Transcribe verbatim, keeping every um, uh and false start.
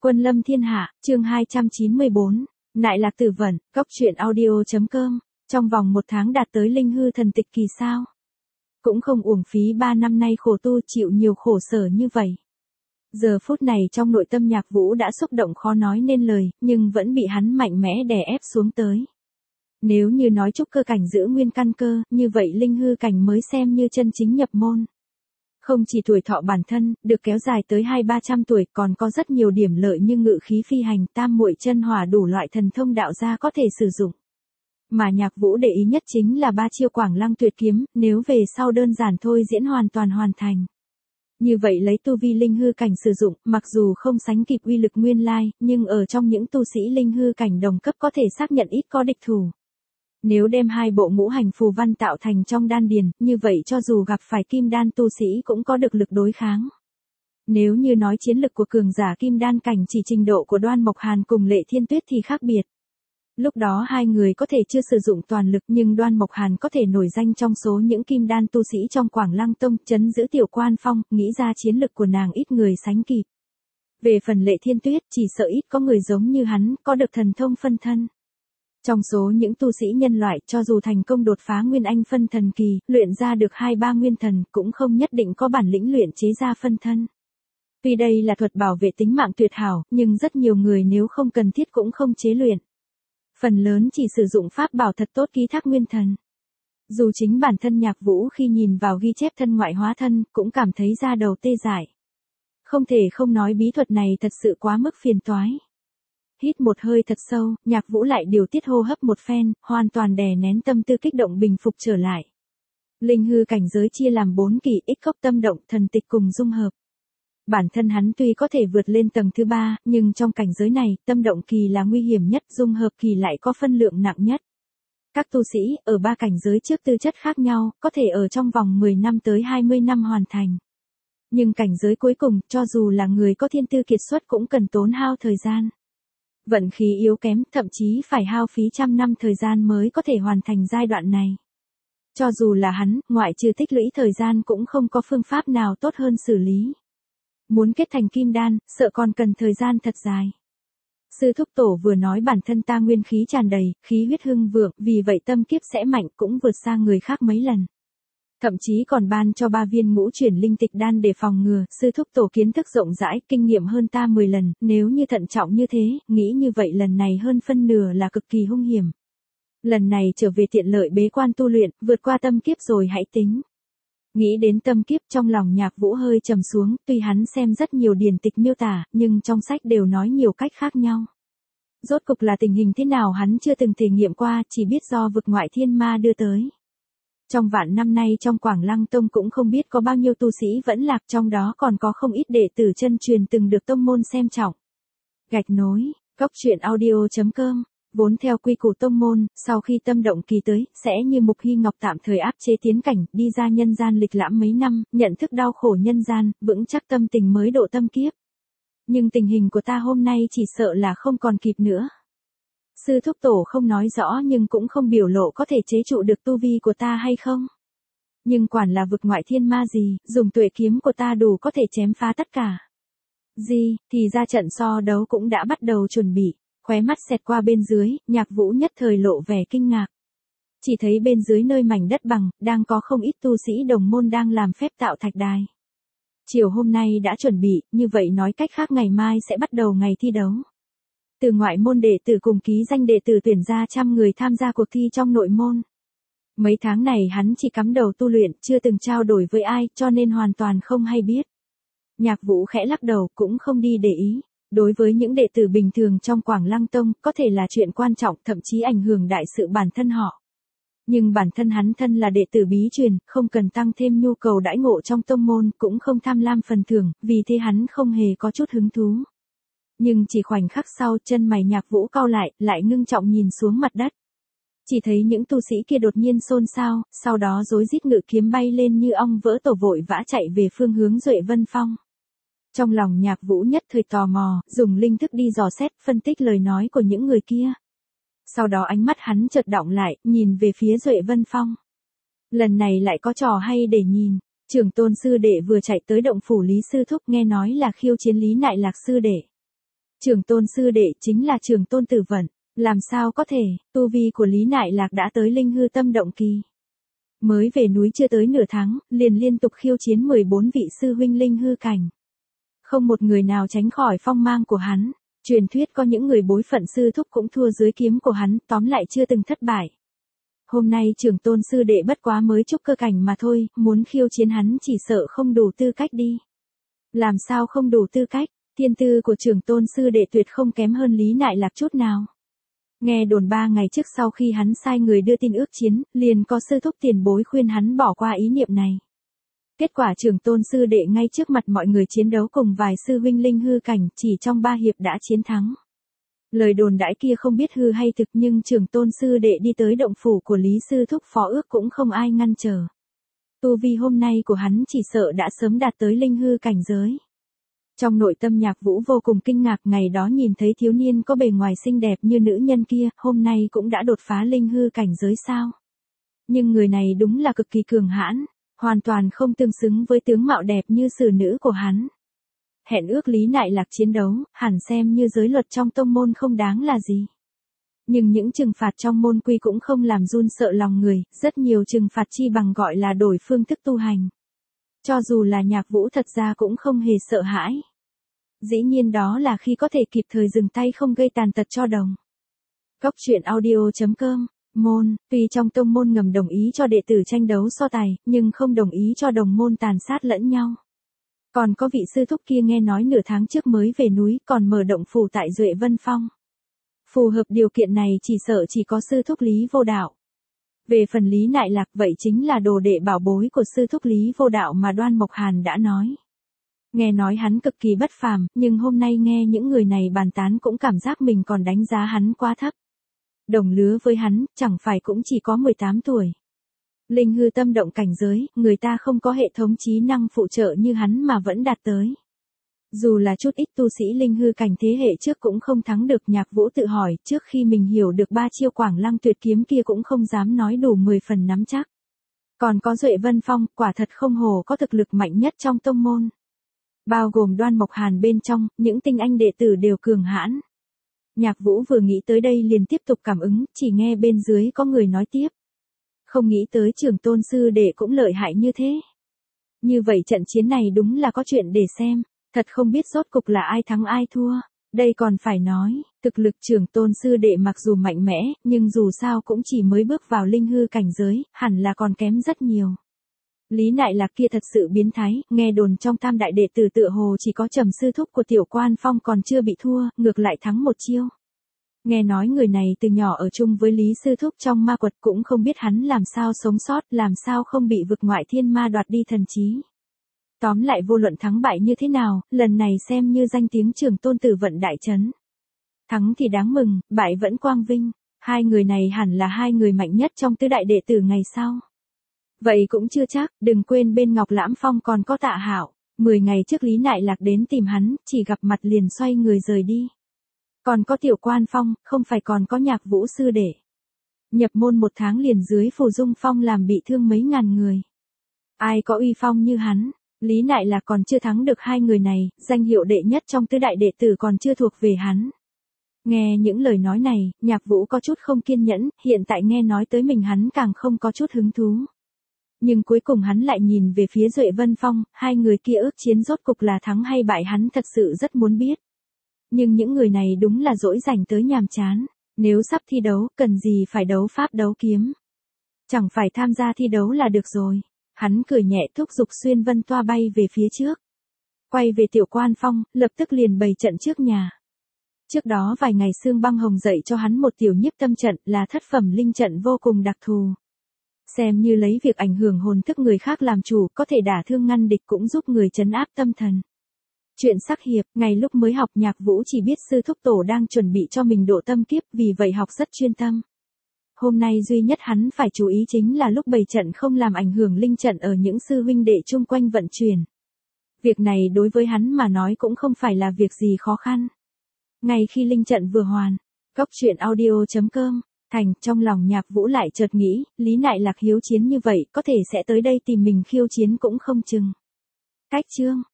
Quân lâm thiên hạ, chương hai trăm chín mươi bốn, Nại lạc tử vận, cốc truyện audio.com, trong vòng một tháng đạt tới linh hư thần tịch kỳ sao. Cũng không uổng phí ba năm nay khổ tu chịu nhiều khổ sở như vậy. Giờ phút này trong nội tâm Nhạc Vũ đã xúc động khó nói nên lời, nhưng vẫn bị hắn mạnh mẽ đè ép xuống tới. Nếu như nói trúc cơ cảnh giữ nguyên căn cơ, như vậy linh hư cảnh mới xem như chân chính nhập môn. Không chỉ tuổi thọ bản thân, được kéo dài tới hai ba trăm tuổi, còn có rất nhiều điểm lợi như ngự khí phi hành, tam muội chân hỏa đủ loại thần thông đạo gia có thể sử dụng. Mà Nhạc Vũ để ý nhất chính là ba chiêu Quảng Lăng tuyệt kiếm, nếu về sau đơn giản thôi diễn hoàn toàn hoàn thành. Như vậy lấy tu vi linh hư cảnh sử dụng, mặc dù không sánh kịp uy lực nguyên lai, nhưng ở trong những tu sĩ linh hư cảnh đồng cấp có thể xác nhận ít có địch thủ. Nếu đem hai bộ ngũ hành phù văn tạo thành trong đan điền, như vậy cho dù gặp phải kim đan tu sĩ cũng có được lực đối kháng. Nếu như nói chiến lực của cường giả kim đan cảnh chỉ trình độ của Đoan Mộc Hàn cùng Lệ Thiên Tuyết thì khác biệt. Lúc đó hai người có thể chưa sử dụng toàn lực nhưng Đoan Mộc Hàn có thể nổi danh trong số những kim đan tu sĩ trong Quảng Lăng Tông, trấn giữ Tiểu Quan Phong, nghĩ ra chiến lực của nàng ít người sánh kịp. Về phần Lệ Thiên Tuyết, chỉ sợ ít có người giống như hắn, có được thần thông phân thân. Trong số những tu sĩ nhân loại, cho dù thành công đột phá Nguyên Anh phân thần kỳ, luyện ra được hai ba nguyên thần, cũng không nhất định có bản lĩnh luyện chế ra phân thân. Tuy đây là thuật bảo vệ tính mạng tuyệt hảo, nhưng rất nhiều người nếu không cần thiết cũng không chế luyện. Phần lớn chỉ sử dụng pháp bảo thật tốt ký thác nguyên thần. Dù chính bản thân Nhạc Vũ khi nhìn vào ghi chép thân ngoại hóa thân, cũng cảm thấy da đầu tê dại. Không thể không nói bí thuật này thật sự quá mức phiền toái. Hít một hơi thật sâu, Nhạc Vũ lại điều tiết hô hấp một phen, hoàn toàn đè nén tâm tư kích động bình phục trở lại. Linh hư cảnh giới chia làm bốn kỳ, ích cốc tâm động, thần tịch cùng dung hợp. Bản thân hắn tuy có thể vượt lên tầng thứ ba, nhưng trong cảnh giới này, tâm động kỳ là nguy hiểm nhất, dung hợp kỳ lại có phân lượng nặng nhất. Các tu sĩ, ở ba cảnh giới trước tư chất khác nhau, có thể ở trong vòng mười năm tới hai mươi năm hoàn thành. Nhưng cảnh giới cuối cùng, cho dù là người có thiên tư kiệt xuất cũng cần tốn hao thời gian. Vận khí yếu kém, thậm chí phải hao phí trăm năm thời gian mới có thể hoàn thành giai đoạn này. Cho dù là hắn, ngoại trừ tích lũy thời gian cũng không có phương pháp nào tốt hơn xử lý. Muốn kết thành kim đan, sợ còn cần thời gian thật dài. Sư thúc tổ vừa nói bản thân ta nguyên khí tràn đầy, khí huyết hưng vượng, vì vậy tâm kiếp sẽ mạnh cũng vượt xa người khác mấy lần. Thậm chí còn ban cho ba viên ngũ chuyển linh tịch đan để phòng ngừa, sư thúc tổ kiến thức rộng rãi, kinh nghiệm hơn ta mười lần, nếu như thận trọng như thế, nghĩ như vậy lần này hơn phân nửa là cực kỳ hung hiểm. Lần này trở về tiện lợi bế quan tu luyện, vượt qua tâm kiếp rồi hãy tính. Nghĩ đến tâm kiếp trong lòng Nhạc Vũ hơi trầm xuống, tuy hắn xem rất nhiều điển tịch miêu tả, nhưng trong sách đều nói nhiều cách khác nhau. Rốt cục là tình hình thế nào hắn chưa từng thể nghiệm qua, chỉ biết do vực ngoại thiên ma đưa tới. Trong vạn năm nay trong Quảng Lăng Tông cũng không biết có bao nhiêu tu sĩ vẫn lạc, trong đó còn có không ít đệ tử chân truyền từng được tông môn xem trọng. Gạch nối, cốc truyện audio.com, vốn theo quy củ tông môn, sau khi tâm động kỳ tới, sẽ như Mục Hy Ngọc tạm thời áp chế tiến cảnh, đi ra nhân gian lịch lãm mấy năm, nhận thức đau khổ nhân gian, vững chắc tâm tình mới độ tâm kiếp. Nhưng tình hình của ta hôm nay chỉ sợ là không còn kịp nữa. Sư thúc tổ không nói rõ nhưng cũng không biểu lộ có thể chế trụ được tu vi của ta hay không. Nhưng quản là vực ngoại thiên ma gì, dùng tuệ kiếm của ta đủ có thể chém phá tất cả. Gì, thì ra trận so đấu cũng đã bắt đầu chuẩn bị, khóe mắt xẹt qua bên dưới, Nhạc Vũ nhất thời lộ vẻ kinh ngạc. Chỉ thấy bên dưới nơi mảnh đất bằng, đang có không ít tu sĩ đồng môn đang làm phép tạo thạch đài. Chiều hôm nay đã chuẩn bị, như vậy nói cách khác ngày mai sẽ bắt đầu ngày thi đấu. Từ ngoại môn đệ tử cùng ký danh đệ tử tuyển ra trăm người tham gia cuộc thi trong nội môn. Mấy tháng này hắn chỉ cắm đầu tu luyện, chưa từng trao đổi với ai, cho nên hoàn toàn không hay biết. Nhạc Vũ khẽ lắc đầu, cũng không đi để ý. Đối với những đệ tử bình thường trong Quảng Lăng Tông, có thể là chuyện quan trọng, thậm chí ảnh hưởng đại sự bản thân họ. Nhưng bản thân hắn thân là đệ tử bí truyền, không cần tăng thêm nhu cầu đãi ngộ trong tông môn, cũng không tham lam phần thưởng, vì thế hắn không hề có chút hứng thú. Nhưng chỉ khoảnh khắc sau, chân mày Nhạc Vũ cau lại, lại ngưng trọng nhìn xuống mặt đất. Chỉ thấy những tu sĩ kia đột nhiên xôn xao, sau đó rối rít ngự kiếm bay lên như ong vỡ tổ vội vã chạy về phương hướng Duệ Vân Phong. Trong lòng Nhạc Vũ nhất thời tò mò, dùng linh thức đi dò xét, phân tích lời nói của những người kia. Sau đó ánh mắt hắn chợt đọng lại, nhìn về phía Duệ Vân Phong. Lần này lại có trò hay để nhìn, trưởng tôn sư đệ vừa chạy tới động phủ Lý Sư Thúc nghe nói là khiêu chiến Lý Nại Lạc sư đệ. Trường tôn sư đệ chính là Trường tôn Tử Vận, làm sao có thể, tu vi của Lý Nại Lạc đã tới linh hư tâm động kỳ. Mới về núi chưa tới nửa tháng, liền liên tục khiêu chiến mười bốn vị sư huynh linh hư cảnh. Không một người nào tránh khỏi phong mang của hắn, truyền thuyết có những người bối phận sư thúc cũng thua dưới kiếm của hắn, tóm lại chưa từng thất bại. Hôm nay Trường tôn sư đệ bất quá mới trúc cơ cảnh mà thôi, muốn khiêu chiến hắn chỉ sợ không đủ tư cách đi. Làm sao không đủ tư cách, thiên tư của Trường tôn sư đệ tuyệt không kém hơn Lý Nại Lạc chút nào. Nghe đồn ba ngày trước sau khi hắn sai người đưa tin ước chiến, liền có sư thúc tiền bối khuyên hắn bỏ qua ý niệm này. Kết quả Trường tôn sư đệ ngay trước mặt mọi người chiến đấu cùng vài sư huynh linh hư cảnh, chỉ trong ba hiệp đã chiến thắng. Lời đồn đãi kia không biết hư hay thực, nhưng Trường tôn sư đệ đi tới động phủ của Lý sư thúc phó ước cũng không ai ngăn trở. Tu vi hôm nay của hắn chỉ sợ đã sớm đạt tới linh hư cảnh giới. Trong nội tâm Nhạc Vũ vô cùng kinh ngạc, ngày đó nhìn thấy thiếu niên có bề ngoài xinh đẹp như nữ nhân kia, hôm nay cũng đã đột phá linh hư cảnh giới sao. Nhưng người này đúng là cực kỳ cường hãn, hoàn toàn không tương xứng với tướng mạo đẹp như sử nữ của hắn. Hẹn ước Lý Nại Lạc chiến đấu, hẳn xem như giới luật trong tông môn không đáng là gì. Nhưng những trừng phạt trong môn quy cũng không làm run sợ lòng người, rất nhiều trừng phạt chi bằng gọi là đổi phương thức tu hành. Cho dù là Nhạc Vũ thật ra cũng không hề sợ hãi. Dĩ nhiên đó là khi có thể kịp thời dừng tay không gây tàn tật cho đồng. Cốc truyện audio chấm com, môn, tuy trong tông môn ngầm đồng ý cho đệ tử tranh đấu so tài, nhưng không đồng ý cho đồng môn tàn sát lẫn nhau. Còn có vị sư thúc kia nghe nói nửa tháng trước mới về núi, còn mở động phủ tại Duệ Vân Phong. Phù hợp điều kiện này chỉ sợ chỉ có sư thúc Lý Vô Đạo. Về phần Lý Nại Lạc vậy chính là đồ đệ bảo bối của sư thúc Lý Vô Đạo mà Đoan Mộc Hàn đã nói. Nghe nói hắn cực kỳ bất phàm, nhưng hôm nay nghe những người này bàn tán cũng cảm giác mình còn đánh giá hắn quá thấp. Đồng lứa với hắn, chẳng phải cũng chỉ có mười tám tuổi. Linh hư tâm động cảnh giới, người ta không có hệ thống trí năng phụ trợ như hắn mà vẫn đạt tới. Dù là chút ít tu sĩ linh hư cảnh thế hệ trước cũng không thắng được. Nhạc Vũ tự hỏi, trước khi mình hiểu được ba chiêu Quảng Lăng tuyệt kiếm kia cũng không dám nói đủ mười phần nắm chắc. Còn có Duệ Vân Phong, quả thật không hồ có thực lực mạnh nhất trong tông môn. Bao gồm Đoan Mộc Hàn bên trong, những tinh anh đệ tử đều cường hãn. Nhạc Vũ vừa nghĩ tới đây liền tiếp tục cảm ứng, chỉ nghe bên dưới có người nói tiếp. Không nghĩ tới Trường tôn sư đệ cũng lợi hại như thế. Như vậy trận chiến này đúng là có chuyện để xem. Thật không biết rốt cục là ai thắng ai thua. Đây còn phải nói, thực lực Trường tôn sư đệ mặc dù mạnh mẽ, nhưng dù sao cũng chỉ mới bước vào linh hư cảnh giới, hẳn là còn kém rất nhiều. Lý Nại Lạc kia thật sự biến thái, nghe đồn trong tam đại đệ tử tựa hồ chỉ có Trầm sư thúc của Tiểu Quan Phong còn chưa bị thua, ngược lại thắng một chiêu. Nghe nói người này từ nhỏ ở chung với Lý sư thúc trong ma quật, cũng không biết hắn làm sao sống sót, làm sao không bị vực ngoại thiên ma đoạt đi thần trí. Tóm lại vô luận thắng bại như thế nào, lần này xem như danh tiếng Trường tôn Tử Vận đại chấn. Thắng thì đáng mừng, bại vẫn quang vinh, hai người này hẳn là hai người mạnh nhất trong tứ đại đệ tử ngày sau. Vậy cũng chưa chắc, đừng quên bên Ngọc Lãm Phong còn có Tạ Hạo. Mười ngày trước Lý Nại Lạc đến tìm hắn, chỉ gặp mặt liền xoay người rời đi. Còn có Tiểu Quan Phong, không phải còn có Nhạc Vũ sư đệ. Nhập môn một tháng liền dưới Phù Dung Phong làm bị thương mấy ngàn người. Ai có uy phong như hắn. Lý Nại Lạc còn chưa thắng được hai người này, danh hiệu đệ nhất trong tứ đại đệ tử còn chưa thuộc về hắn. Nghe những lời nói này, Nhạc Vũ có chút không kiên nhẫn, hiện tại nghe nói tới mình hắn càng không có chút hứng thú. Nhưng cuối cùng hắn lại nhìn về phía Duệ Vân Phong, hai người kia ước chiến rốt cục là thắng hay bại hắn thật sự rất muốn biết. Nhưng những người này đúng là dỗi dành tới nhàm chán, nếu sắp thi đấu, cần gì phải đấu pháp đấu kiếm. Chẳng phải tham gia thi đấu là được rồi. Hắn cười nhẹ thúc giục Xuyên Vân Toa bay về phía trước. Quay về Tiểu Quan Phong, lập tức liền bày trận trước nhà. Trước đó vài ngày Sương Băng Hồng dạy cho hắn một tiểu nhiếp tâm trận, là thất phẩm linh trận vô cùng đặc thù. Xem như lấy việc ảnh hưởng hồn thức người khác làm chủ, có thể đả thương ngăn địch cũng giúp người trấn áp tâm thần. Chuyện sắc hiệp, ngày lúc mới học Nhạc Vũ chỉ biết sư thúc tổ đang chuẩn bị cho mình độ tâm kiếp, vì vậy học rất chuyên tâm. Hôm nay duy nhất hắn phải chú ý chính là lúc bày trận không làm ảnh hưởng linh trận ở những sư huynh đệ chung quanh vận chuyển. Việc này đối với hắn mà nói cũng không phải là việc gì khó khăn. Ngay khi linh trận vừa hoàn, cốc truyện audio chấm com, thành, trong lòng Nhạc Vũ lại chợt nghĩ, Lý Nại Lạc hiếu chiến như vậy, có thể sẽ tới đây tìm mình khiêu chiến cũng không chừng. Cách chương